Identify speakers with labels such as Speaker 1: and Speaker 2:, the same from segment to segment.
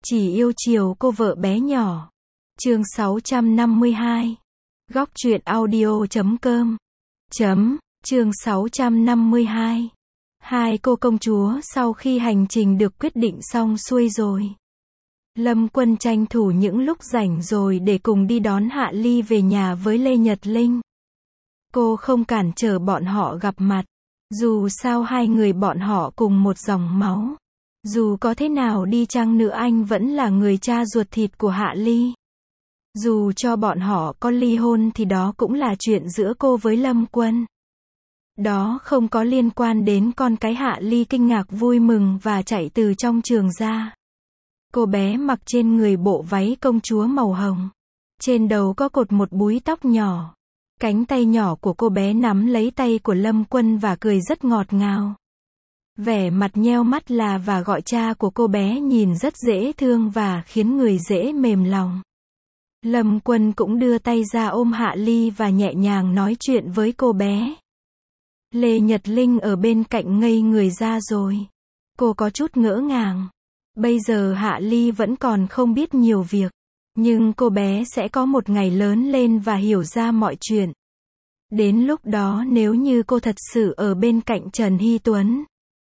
Speaker 1: Chỉ yêu chiều cô vợ bé nhỏ. Chương 652. Góc truyện audio.com. Chương 652. Hai cô công chúa sau khi hành trình được quyết định xong xuôi rồi. Lâm Quân tranh thủ những lúc rảnh rồi để cùng đi đón Hạ Ly về nhà với Lê Nhật Linh. Cô không cản trở bọn họ gặp mặt. Dù sao hai người bọn họ cùng một dòng máu. Dù có thế nào đi chăng nữa anh vẫn là người cha ruột thịt của Hạ Ly. Dù cho bọn họ có ly hôn thì đó cũng là chuyện giữa cô với Lâm Quân. Đó không có liên quan đến con cái. Hạ Ly kinh ngạc vui mừng và chạy từ trong trường ra. Cô bé mặc trên người bộ váy công chúa màu hồng. Trên đầu có cột một búi tóc nhỏ. Cánh tay nhỏ của cô bé nắm lấy tay của Lâm Quân và cười rất ngọt ngào. Vẻ mặt nheo mắt là và gọi cha của cô bé nhìn rất dễ thương và khiến người dễ mềm lòng. Lâm Quân cũng đưa tay ra ôm Hạ Ly và nhẹ nhàng nói chuyện với cô bé. Lê Nhật Linh ở bên cạnh ngây người ra rồi. Cô có chút ngỡ ngàng. Bây giờ Hạ Ly vẫn còn không biết nhiều việc. Nhưng cô bé sẽ có một ngày lớn lên và hiểu ra mọi chuyện. Đến lúc đó nếu như cô thật sự ở bên cạnh Trần Hy Tuấn.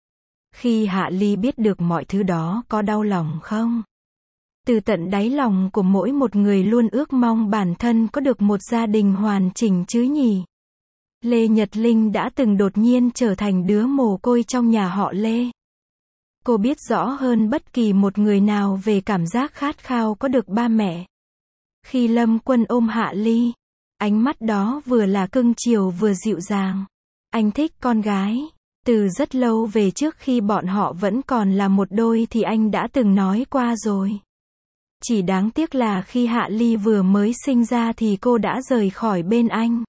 Speaker 1: Khi Hạ Ly biết được mọi thứ đó có đau lòng không? Từ tận đáy lòng của mỗi một người luôn ước mong bản thân có được một gia đình hoàn chỉnh chứ nhỉ? Lê Nhật Linh đã từng đột nhiên trở thành đứa mồ côi trong nhà họ Lê. Cô biết rõ hơn bất kỳ một người nào về cảm giác khát khao có được ba mẹ. Khi Lâm Quân ôm Hạ Ly, ánh mắt đó vừa là cưng chiều vừa dịu dàng. Anh thích con gái. Từ rất lâu về trước khi bọn họ vẫn còn là một đôi thì anh đã từng nói qua rồi. Chỉ đáng tiếc là khi Hạ Ly vừa mới sinh ra thì cô đã rời khỏi bên anh.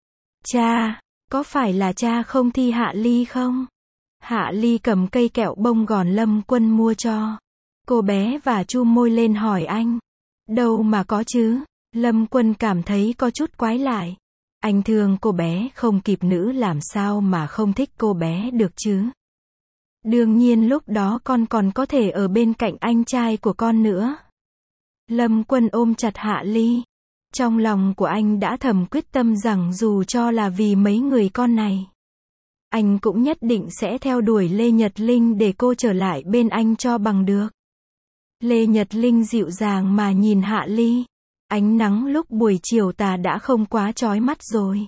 Speaker 1: Cha, có phải là cha không thi Hạ Ly không? Hạ Ly cầm cây kẹo bông gòn Lâm Quân mua cho. Cô bé và chu môi lên hỏi anh. Đâu mà có chứ. Lâm Quân cảm thấy có chút quái lại. Anh thương cô bé không kịp nữ làm sao mà không thích cô bé được chứ. Đương nhiên lúc đó con còn có thể ở bên cạnh anh trai của con nữa. Lâm Quân ôm chặt Hạ Ly. Trong lòng của anh đã thầm quyết tâm rằng dù cho là vì mấy người con này, anh cũng nhất định sẽ theo đuổi Lê Nhật Linh để cô trở lại bên anh cho bằng được. Lê Nhật Linh dịu dàng mà nhìn Hạ Ly. Ánh nắng lúc buổi chiều tà đã không quá chói mắt rồi.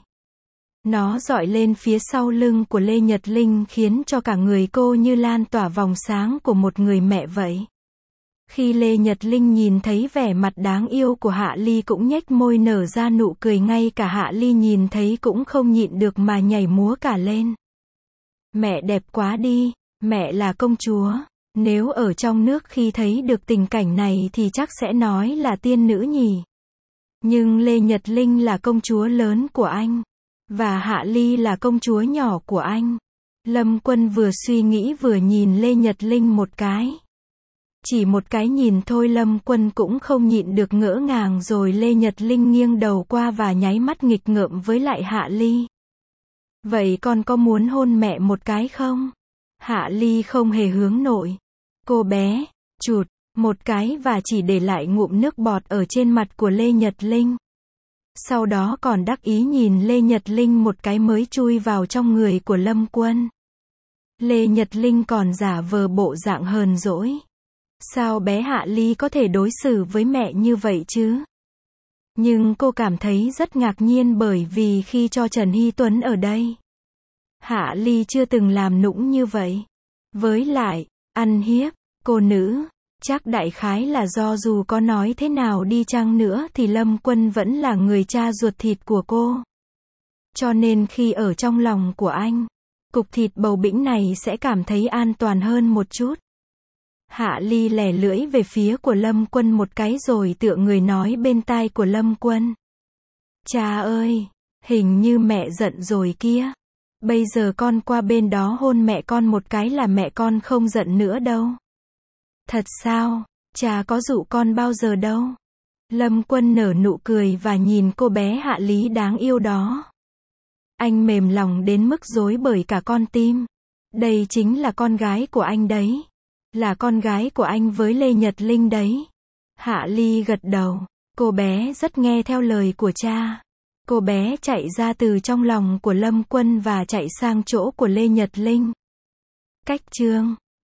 Speaker 1: Nó rọi lên phía sau lưng của Lê Nhật Linh khiến cho cả người cô như lan tỏa vòng sáng của một người mẹ vậy. Khi Lê Nhật Linh nhìn thấy vẻ mặt đáng yêu của Hạ Ly cũng nhếch môi nở ra nụ cười, ngay cả Hạ Ly nhìn thấy cũng không nhịn được mà nhảy múa cả lên. Mẹ đẹp quá đi, mẹ là công chúa. Nếu ở trong nước khi thấy được tình cảnh này thì chắc sẽ nói là tiên nữ nhỉ. Nhưng Lê Nhật Linh là công chúa lớn của anh. Và Hạ Ly là công chúa nhỏ của anh. Lâm Quân vừa suy nghĩ vừa nhìn Lê Nhật Linh một cái. Chỉ một cái nhìn thôi Lâm Quân cũng không nhịn được ngỡ ngàng rồi. Lê Nhật Linh nghiêng đầu qua và nháy mắt nghịch ngợm với lại Hạ Ly. Vậy con có muốn hôn mẹ một cái không? Hạ Ly không hề hướng nội. Cô bé chụt một cái và chỉ để lại ngụm nước bọt ở trên mặt của Lê Nhật Linh. Sau đó còn đắc ý nhìn Lê Nhật Linh một cái mới chui vào trong người của Lâm Quân. Lê Nhật Linh còn giả vờ bộ dạng hờn dỗi. Sao bé Hạ Ly có thể đối xử với mẹ như vậy chứ? Nhưng cô cảm thấy rất ngạc nhiên bởi vì khi cho Trần Hy Tuấn ở đây, Hạ Ly chưa từng làm nũng như vậy. Với lại, ăn hiếp cô nữ, chắc đại khái là do dù có nói thế nào đi chăng nữa thì Lâm Quân vẫn là người cha ruột thịt của cô. Cho nên khi ở trong lòng của anh, cục thịt bầu bĩnh này sẽ cảm thấy an toàn hơn một chút. Hạ Ly lẻ lưỡi về phía của Lâm Quân một cái rồi tựa người nói bên tai của Lâm Quân. Cha ơi, hình như mẹ giận rồi kia. Bây giờ con qua bên đó hôn mẹ con một cái là mẹ con không giận nữa đâu. Thật sao? Cha có dụ con bao giờ đâu. Lâm Quân nở nụ cười và nhìn cô bé Hạ Ly đáng yêu đó. Anh mềm lòng đến mức rối bời cả con tim. Đây chính là con gái của anh đấy. Là con gái của anh với Lê Nhật Linh đấy. Hạ Ly gật đầu. Cô bé rất nghe theo lời của cha. Cô bé chạy ra từ trong lòng của Lâm Quân và chạy sang chỗ của Lê Nhật Linh. Cách chương